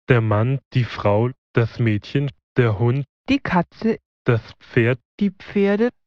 der Mann, die Frau, das Mädchen, der Hund, die Katze, das Pferd, die Pferde,